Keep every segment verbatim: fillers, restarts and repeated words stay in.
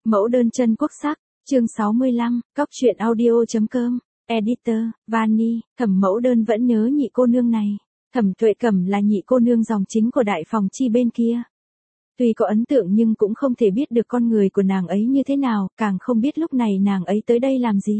Mẫu đơn chân quốc sắc, chương sáu mươi lăm, cóc truyện audio.com, editor, Vani, Thẩm Mẫu Đơn vẫn nhớ nhị cô nương này. Thẩm Tuệ Cẩm là nhị cô nương dòng chính của đại phòng chi bên kia. Tuy có ấn tượng nhưng cũng không thể biết được con người của nàng ấy như thế nào, càng không biết lúc này nàng ấy tới đây làm gì.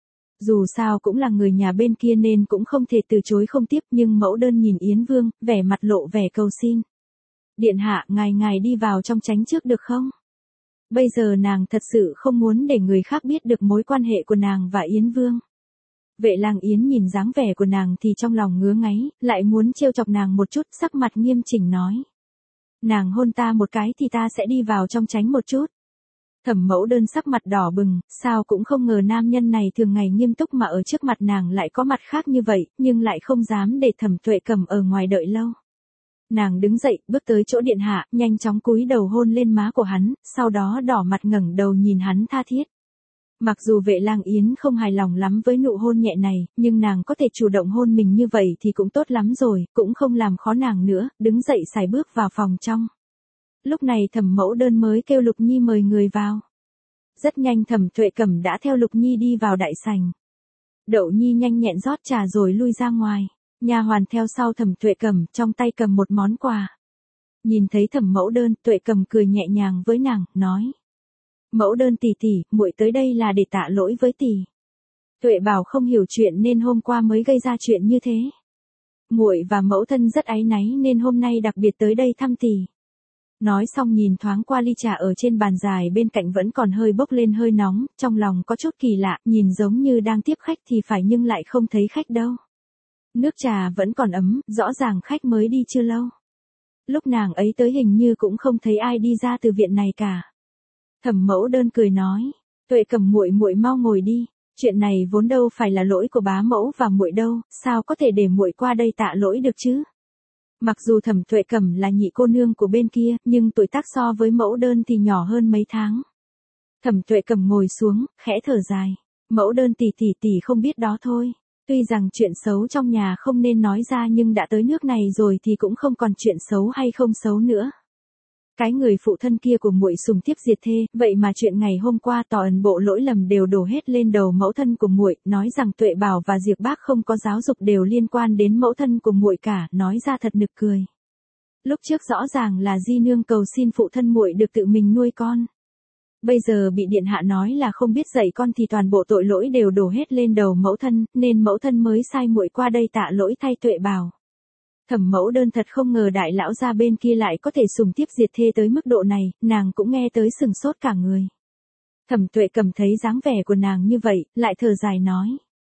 Dù sao cũng là người nhà bên kia nên cũng không thể từ chối không tiếp, nhưng Mẫu Đơn nhìn Yến Vương, vẻ mặt lộ vẻ cầu xin. Điện hạ, ngài ngài đi vào trong tránh trước được không? Bây giờ nàng thật sự không muốn để người khác biết được mối quan hệ của nàng và Yến Vương. Vệ Lang Yến nhìn dáng vẻ của nàng thì trong lòng ngứa ngáy, lại muốn trêu chọc nàng một chút, sắc mặt nghiêm chỉnh nói. Nàng hôn ta một cái thì ta sẽ đi vào trong tránh một chút. Thẩm Mẫu Đơn sắc mặt đỏ bừng, sao cũng không ngờ nam nhân này thường ngày nghiêm túc mà ở trước mặt nàng lại có mặt khác như vậy, nhưng lại không dám để Thẩm Tuệ Cẩm ở ngoài đợi lâu. Nàng đứng dậy, bước tới chỗ điện hạ, nhanh chóng cúi đầu hôn lên má của hắn, sau đó đỏ mặt ngẩng đầu nhìn hắn tha thiết. Mặc dù Vệ Lang Yến không hài lòng lắm với nụ hôn nhẹ này, nhưng nàng có thể chủ động hôn mình như vậy thì cũng tốt lắm rồi, cũng không làm khó nàng nữa, đứng dậy sải bước vào phòng trong. Lúc này Thẩm Mẫu Đơn mới kêu Lục Nhi mời người vào. Rất nhanh Thẩm Tuệ Cẩm đã theo Lục Nhi đi vào đại sảnh. Đậu Nhi nhanh nhẹn rót trà rồi lui ra ngoài. Nha hoàn theo sau Thẩm Tuệ Cẩm, trong tay cầm một món quà. Nhìn thấy Thẩm Mẫu Đơn, Tuệ Cẩm cười nhẹ nhàng với nàng, nói: "Mẫu Đơn tỷ tỷ, muội tới đây là để tạ lỗi với tỷ. Tuệ Bảo không hiểu chuyện nên hôm qua mới gây ra chuyện như thế. Muội và mẫu thân rất áy náy nên hôm nay đặc biệt tới đây thăm tỷ." Nói xong nhìn thoáng qua ly trà ở trên bàn dài bên cạnh vẫn còn hơi bốc lên hơi nóng, trong lòng có chút kỳ lạ, nhìn giống như đang tiếp khách thì phải nhưng lại không thấy khách đâu. Nước trà vẫn còn ấm, rõ ràng khách mới đi chưa lâu. Lúc nàng ấy tới hình như cũng không thấy ai đi ra từ viện này cả. Thẩm Mẫu Đơn cười nói: "Tuệ Cẩm muội muội mau ngồi đi, chuyện này vốn đâu phải là lỗi của bá mẫu và muội đâu, sao có thể để muội qua đây tạ lỗi được chứ?" Mặc dù Thẩm Tuệ Cẩm là nhị cô nương của bên kia, nhưng tuổi tác so với Mẫu Đơn thì nhỏ hơn mấy tháng. Thẩm Tuệ Cẩm ngồi xuống, khẽ thở dài: "Mẫu Đơn tỷ tỷ tỷ không biết đó thôi. Tuy rằng chuyện xấu trong nhà không nên nói ra nhưng đã tới nước này rồi thì cũng không còn chuyện xấu hay không xấu nữa. Cái người phụ thân kia của muội sùng tiếp diệt thê, vậy mà chuyện ngày hôm qua toàn bộ lỗi lầm đều đổ hết lên đầu mẫu thân của muội, nói rằng Tuệ Bảo và Diệp Bác không có giáo dục đều liên quan đến mẫu thân của muội cả, nói ra thật nực cười. Lúc trước rõ ràng là Di nương cầu xin phụ thân muội được tự mình nuôi con. Bây giờ bị điện hạ nói là không biết dạy con thì toàn bộ tội lỗi đều đổ hết lên đầu mẫu thân, nên mẫu thân mới sai muội qua đây tạ lỗi thay Tuệ Bảo." Thẩm Mẫu Đơn thật không ngờ đại lão gia bên kia lại có thể sùng tiếp diệt thê tới mức độ này, nàng cũng nghe tới sừng sốt cả người. Thẩm Tuệ Cẩm thấy dáng vẻ của nàng như vậy, lại thở dài nói: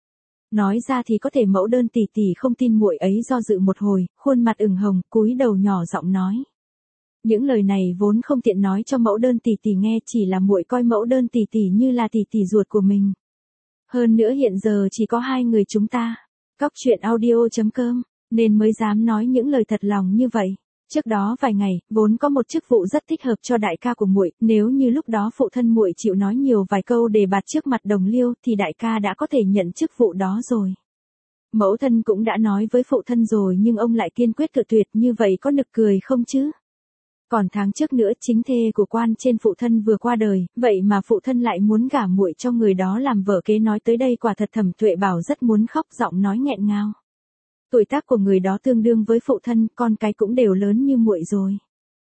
"Nói ra thì có thể Mẫu Đơn tỷ tỷ không tin muội ấy." Do dự một hồi, khuôn mặt ửng hồng, cúi đầu nhỏ giọng nói: "Những lời này vốn không tiện nói cho Mẫu Đơn tỷ tỷ nghe, chỉ là muội coi Mẫu Đơn tỷ tỷ như là tỷ tỷ ruột của mình. Hơn nữa hiện giờ chỉ có hai người chúng ta, cóc truyện audio.com, nên mới dám nói những lời thật lòng như vậy. Trước đó vài ngày, vốn có một chức vụ rất thích hợp cho đại ca của muội, nếu như lúc đó phụ thân muội chịu nói nhiều vài câu đề bạt trước mặt đồng liêu thì đại ca đã có thể nhận chức vụ đó rồi. Mẫu thân cũng đã nói với phụ thân rồi nhưng ông lại kiên quyết cự tuyệt, như vậy có nực cười không chứ? Còn tháng trước nữa chính thê của quan trên phụ thân vừa qua đời, vậy mà phụ thân lại muốn gả muội cho người đó làm vợ kế." Nói tới đây quả thật Thẩm Tuệ Bảo rất muốn khóc, giọng nói nghẹn ngào. Tuổi tác của người đó tương đương với phụ thân, con cái cũng đều lớn như muội rồi.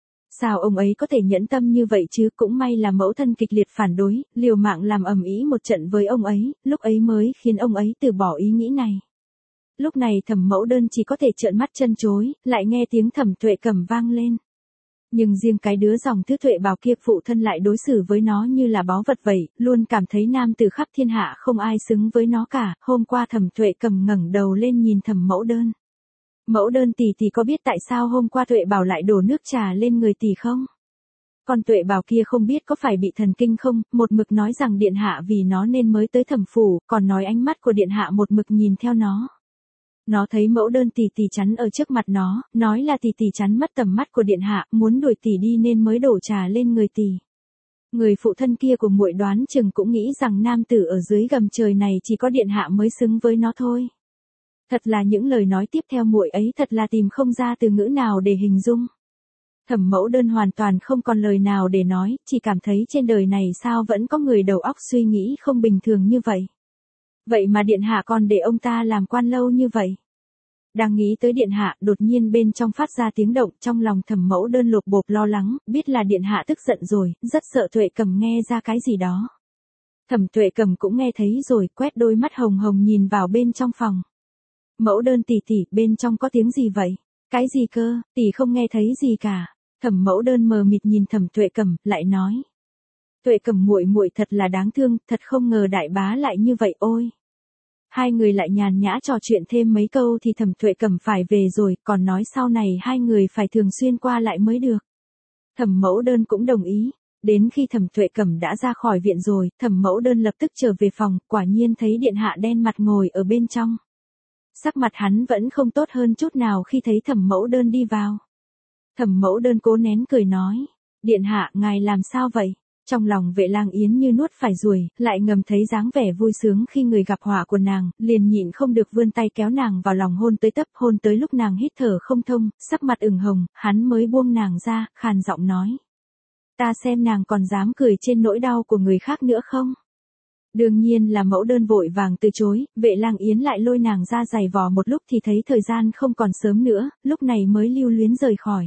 Sao ông ấy có thể nhẫn tâm như vậy chứ? Cũng may là mẫu thân kịch liệt phản đối, liều mạng làm ầm ĩ một trận với ông ấy, lúc ấy mới khiến ông ấy từ bỏ ý nghĩ này. Lúc này Thẩm Mẫu Đơn chỉ có thể trợn mắt chân chối, lại nghe tiếng Thẩm Tuệ Cẩm vang lên. Nhưng riêng cái đứa dòng thứ Tuệ Bảo kia phụ thân lại đối xử với nó như là báu vật vậy, luôn cảm thấy nam từ khắp thiên hạ không ai xứng với nó cả. Hôm qua Thẩm Tuệ Cẩm ngẩng đầu lên nhìn Thẩm Mẫu Đơn. "Mẫu Đơn tỷ tỷ có biết tại sao hôm qua Tuệ Bảo lại đổ nước trà lên người tỷ không? Con Tuệ Bảo kia không biết có phải bị thần kinh không, một mực nói rằng điện hạ vì nó nên mới tới thẩm phủ, còn nói ánh mắt của điện hạ một mực nhìn theo nó. Nó thấy Mẫu Đơn tỷ tỷ chắn ở trước mặt nó, nói là tỷ tỷ chắn mất tầm mắt của điện hạ, muốn đuổi tỷ đi nên mới đổ trà lên người tỷ. Người phụ thân kia của muội đoán chừng cũng nghĩ rằng nam tử ở dưới gầm trời này chỉ có điện hạ mới xứng với nó thôi." Thật là những lời nói tiếp theo muội ấy thật là tìm không ra từ ngữ nào để hình dung. Thẩm Mẫu Đơn hoàn toàn không còn lời nào để nói, chỉ cảm thấy trên đời này sao vẫn có người đầu óc suy nghĩ không bình thường như vậy. Vậy mà điện hạ còn để ông ta làm quan lâu như vậy. Đang nghĩ tới điện hạ, đột nhiên bên trong phát ra tiếng động, trong lòng Thẩm Mẫu Đơn lột bột lo lắng, biết là điện hạ tức giận rồi, rất sợ Tuệ Cầm nghe ra cái gì đó. Thẩm Tuệ Cầm cũng nghe thấy rồi, quét đôi mắt hồng hồng nhìn vào bên trong phòng. Mẫu Đơn tỷ tỷ, bên trong có tiếng gì vậy? Cái gì cơ, tỷ không nghe thấy gì cả. Thẩm Mẫu Đơn mờ mịt nhìn Thẩm Tuệ Cầm, lại nói. Tuệ Cầm muội muội thật là đáng thương, thật không ngờ đại bá lại như vậy ôi. Hai người lại nhàn nhã trò chuyện thêm mấy câu thì Thẩm Tuệ Cầm phải về rồi, còn nói sau này hai người phải thường xuyên qua lại mới được. Thẩm Mẫu Đơn cũng đồng ý. Đến khi Thẩm Tuệ Cầm đã ra khỏi viện rồi, Thẩm Mẫu Đơn lập tức trở về phòng, quả nhiên thấy điện hạ đen mặt ngồi ở bên trong. Sắc mặt hắn vẫn không tốt hơn chút nào khi thấy Thẩm Mẫu Đơn đi vào. Thẩm Mẫu Đơn cố nén cười nói, điện hạ, ngài làm sao vậy? Trong lòng Vệ Lang Yến như nuốt phải ruồi, lại ngầm thấy dáng vẻ vui sướng khi người gặp họa của nàng, liền nhịn không được vươn tay kéo nàng vào lòng hôn tới tấp, hôn tới lúc nàng hít thở không thông, sắc mặt ửng hồng, hắn mới buông nàng ra, khàn giọng nói. Ta xem nàng còn dám cười trên nỗi đau của người khác nữa không? Đương nhiên là Mẫu Đơn vội vàng từ chối, Vệ Lang Yến lại lôi nàng ra giày vò một lúc thì thấy thời gian không còn sớm nữa, lúc này mới lưu luyến rời khỏi.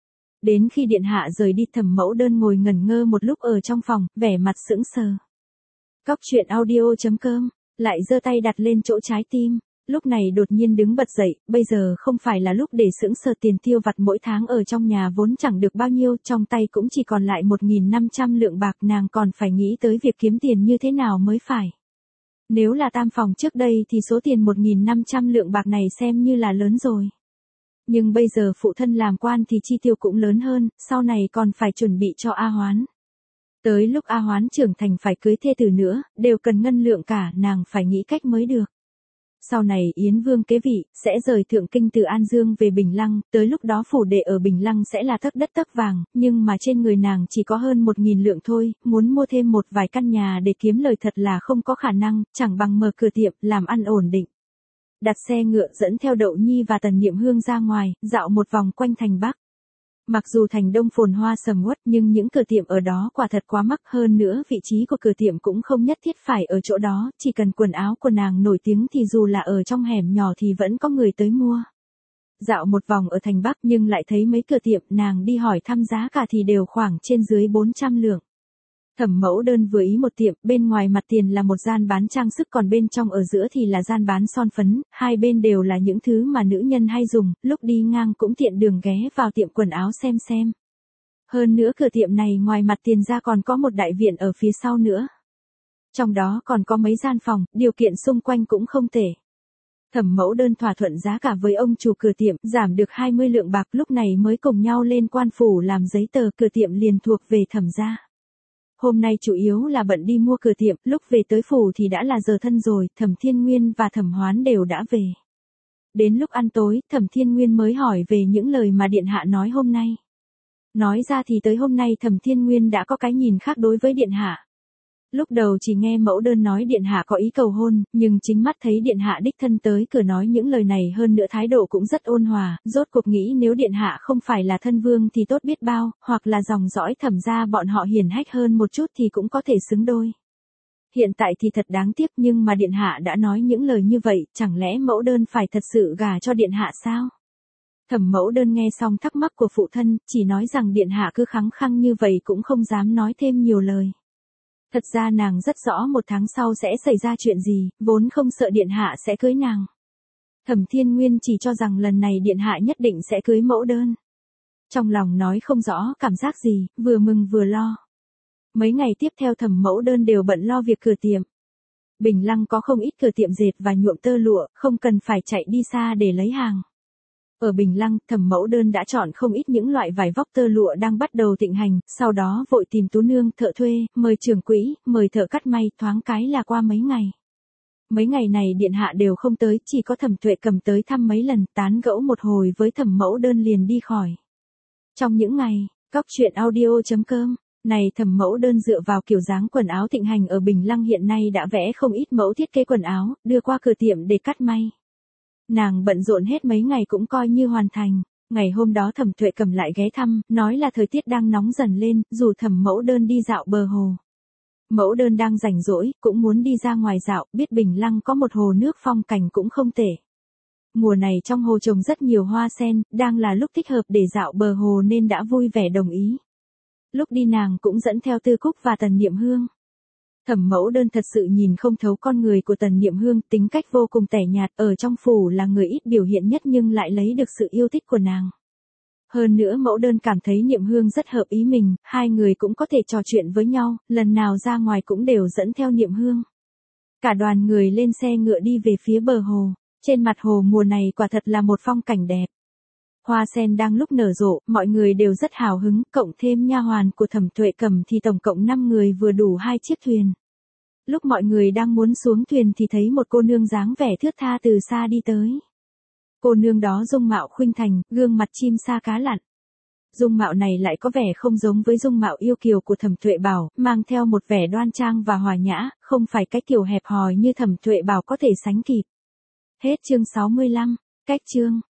Đến khi điện hạ rời đi, Thẩm Mẫu Đơn ngồi ngẩn ngơ một lúc ở trong phòng, vẻ mặt sững sờ. Cóc truyện audio chấm com, lại giơ tay đặt lên chỗ trái tim, lúc này đột nhiên đứng bật dậy, bây giờ không phải là lúc để sững sờ, tiền tiêu vặt mỗi tháng ở trong nhà vốn chẳng được bao nhiêu, trong tay cũng chỉ còn lại một nghìn năm trăm lượng bạc, nàng còn phải nghĩ tới việc kiếm tiền như thế nào mới phải. Nếu là tam phòng trước đây thì số tiền một nghìn năm trăm lượng bạc này xem như là lớn rồi. Nhưng bây giờ phụ thân làm quan thì chi tiêu cũng lớn hơn, sau này còn phải chuẩn bị cho A Hoán. Tới lúc A Hoán trưởng thành phải cưới thê tử nữa, đều cần ngân lượng cả, nàng phải nghĩ cách mới được. Sau này Yến Vương kế vị, sẽ rời Thượng Kinh từ An Dương về Bình Lăng, tới lúc đó phủ đệ ở Bình Lăng sẽ là tấc đất tấc vàng, nhưng mà trên người nàng chỉ có hơn một nghìn lượng thôi, muốn mua thêm một vài căn nhà để kiếm lời thật là không có khả năng, chẳng bằng mở cửa tiệm, làm ăn ổn định. Đặt xe ngựa dẫn theo Đậu Nhi và Tần Niệm Hương ra ngoài, dạo một vòng quanh thành Bắc. Mặc dù thành Đông phồn hoa sầm uất nhưng những cửa tiệm ở đó quả thật quá mắc, hơn nữa vị trí của cửa tiệm cũng không nhất thiết phải ở chỗ đó, chỉ cần quần áo của nàng nổi tiếng thì dù là ở trong hẻm nhỏ thì vẫn có người tới mua. Dạo một vòng ở thành Bắc nhưng lại thấy mấy cửa tiệm, nàng đi hỏi thăm giá cả thì đều khoảng trên dưới bốn trăm lượng. Thẩm Mẫu Đơn vừa ý một tiệm, bên ngoài mặt tiền là một gian bán trang sức, còn bên trong ở giữa thì là gian bán son phấn, hai bên đều là những thứ mà nữ nhân hay dùng, lúc đi ngang cũng tiện đường ghé vào tiệm quần áo xem xem. Hơn nữa cửa tiệm này ngoài mặt tiền ra còn có một đại viện ở phía sau nữa. Trong đó còn có mấy gian phòng, điều kiện xung quanh cũng không tệ. Thẩm Mẫu Đơn thỏa thuận giá cả với ông chủ cửa tiệm, giảm được hai mươi lượng bạc, lúc này mới cùng nhau lên quan phủ làm giấy tờ, cửa tiệm liền thuộc về Thẩm gia. Hôm nay chủ yếu là bận đi mua cửa tiệm, lúc về tới phủ thì đã là giờ thân rồi, Thẩm Thiên Nguyên và Thẩm Hoán đều đã về. Đến lúc ăn tối, Thẩm Thiên Nguyên mới hỏi về những lời mà điện hạ nói hôm nay. Nói ra thì tới hôm nay Thẩm Thiên Nguyên đã có cái nhìn khác đối với điện hạ. Lúc đầu chỉ nghe Mẫu Đơn nói điện hạ có ý cầu hôn, nhưng chính mắt thấy điện hạ đích thân tới cửa nói những lời này, hơn nữa thái độ cũng rất ôn hòa, rốt cuộc nghĩ nếu điện hạ không phải là thân vương thì tốt biết bao, hoặc là dòng dõi Thẩm gia bọn họ hiền hách hơn một chút thì cũng có thể xứng đôi. Hiện tại thì thật đáng tiếc, nhưng mà điện hạ đã nói những lời như vậy, chẳng lẽ Mẫu Đơn phải thật sự gả cho điện hạ sao? Thẩm Mẫu Đơn nghe xong thắc mắc của phụ thân, chỉ nói rằng điện hạ cứ khăng khăng như vậy cũng không dám nói thêm nhiều lời. Thật ra nàng rất rõ một tháng sau sẽ xảy ra chuyện gì, vốn không sợ điện hạ sẽ cưới nàng. Thẩm Thiên Nguyên chỉ cho rằng lần này điện hạ nhất định sẽ cưới Mẫu Đơn. Trong lòng nói không rõ cảm giác gì, vừa mừng vừa lo. Mấy ngày tiếp theo Thẩm Mẫu Đơn đều bận lo việc cửa tiệm. Bình Lăng có không ít cửa tiệm dệt và nhuộm tơ lụa, không cần phải chạy đi xa để lấy hàng. Ở Bình Lăng, Thẩm Mẫu Đơn đã chọn không ít những loại vải vóc tơ lụa đang bắt đầu thịnh hành, sau đó vội tìm tú nương, thợ thuê, mời trưởng quỹ, mời thợ cắt may, thoáng cái là qua mấy ngày. Mấy ngày này điện hạ đều không tới, chỉ có Thẩm Tuệ Cầm tới thăm mấy lần, tán gẫu một hồi với Thẩm Mẫu Đơn liền đi khỏi. Trong những ngày, cóc truyện audio chấm com, này Thẩm Mẫu Đơn dựa vào kiểu dáng quần áo thịnh hành ở Bình Lăng hiện nay đã vẽ không ít mẫu thiết kế quần áo, đưa qua cửa tiệm để cắt may. Nàng bận rộn hết mấy ngày cũng coi như hoàn thành. Ngày hôm đó Thẩm Tuệ Cầm lại ghé thăm, nói là thời tiết đang nóng dần lên, rủ Thẩm Mẫu Đơn đi dạo bờ hồ. Mẫu Đơn đang rảnh rỗi, cũng muốn đi ra ngoài dạo, biết Bình Lăng có một hồ nước phong cảnh cũng không tệ. Mùa này trong hồ trồng rất nhiều hoa sen, đang là lúc thích hợp để dạo bờ hồ nên đã vui vẻ đồng ý. Lúc đi nàng cũng dẫn theo Tư Cúc và Tần Niệm Hương. Thẩm Mẫu Đơn thật sự nhìn không thấu con người của Tần Niệm Hương, tính cách vô cùng tẻ nhạt, ở trong phủ là người ít biểu hiện nhất nhưng lại lấy được sự yêu thích của nàng. Hơn nữa Mẫu Đơn cảm thấy Niệm Hương rất hợp ý mình, hai người cũng có thể trò chuyện với nhau, lần nào ra ngoài cũng đều dẫn theo Niệm Hương. Cả đoàn người lên xe ngựa đi về phía bờ hồ, trên mặt hồ mùa này quả thật là một phong cảnh đẹp. Hoa sen đang lúc nở rộ, mọi người đều rất hào hứng, cộng thêm nha hoàn của Thẩm Tuệ Cầm thì tổng cộng năm người vừa đủ hai chiếc thuyền. Lúc mọi người đang muốn xuống thuyền thì thấy một cô nương dáng vẻ thướt tha từ xa đi tới. Cô nương đó dung mạo khuynh thành, gương mặt chim sa cá lặn. Dung mạo này lại có vẻ không giống với dung mạo yêu kiều của Thẩm Tuệ Bảo, mang theo một vẻ đoan trang và hòa nhã, không phải cái kiểu hẹp hòi như Thẩm Tuệ Bảo có thể sánh kịp. Hết chương sáu mươi lăm, cách chương.